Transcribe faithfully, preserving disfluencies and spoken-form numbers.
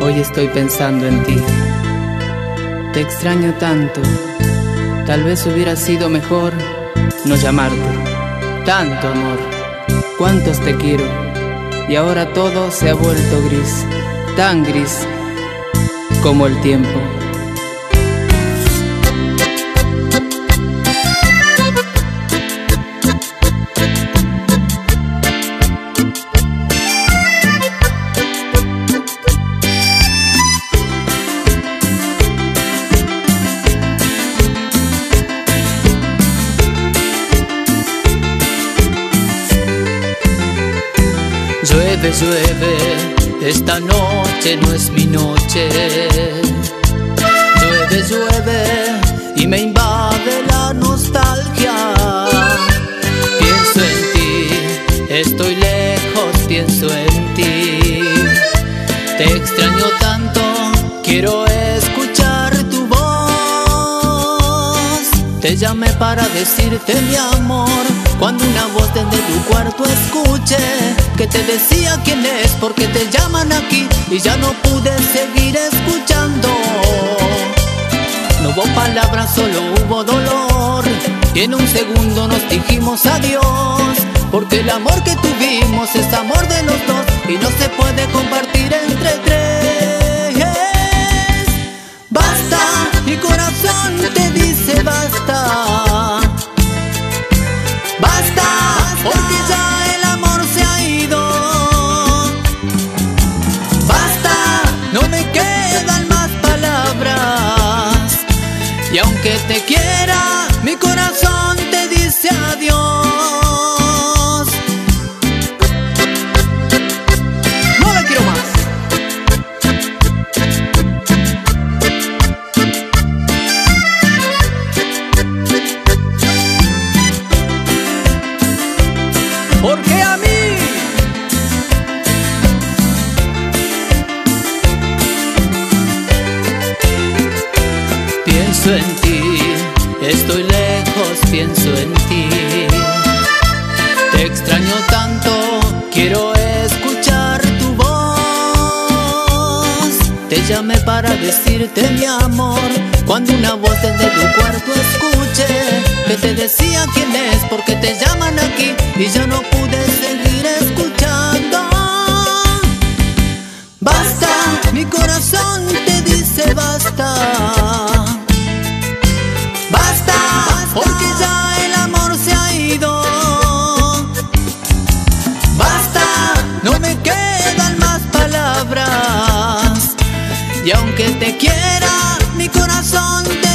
Hoy estoy pensando en ti. Te extraño tanto. Tal vez hubiera sido mejor no llamarte. Tanto amor, cuántos te quiero. Y ahora todo se ha vuelto gris, tan gris como el tiempo. Llueve, llueve, esta noche no es mi noche. Llueve, llueve y me invade la nostalgia. Pienso en ti, estoy lejos, pienso en ti. Te extraño tanto, quiero escuchar tu voz. Te llamé para decirte mi amor, cuando una voz desde tu cuarto escuché que te decía quién es, porque te llaman aquí, y ya no pude seguir escuchando. No hubo palabras, solo hubo dolor, y en un segundo nos dijimos adiós, porque el amor que tuvimos es amor de los dos y no se puede compartir entre tres. Basta, mi corazón te dice basta. Basta, porque ya el amor se ha ido. Basta, no me quedan más palabras. Y aunque te quiera, mi corazón te dice adiós. No la quiero más. Porque a mí pienso en ti, estoy lejos, pienso en ti. Te extraño tanto, quiero escuchar tu voz. Te llamé para decirte mi amor, cuando una voz desde tu cuarto escuché que te decía quién es, porque te llaman aquí, y ya no pude seguir escuchando. Basta, mi corazón te dice basta. Basta, porque ya el amor se ha ido. Basta, no me quedan más palabras. Y aunque te quiera, mi corazón te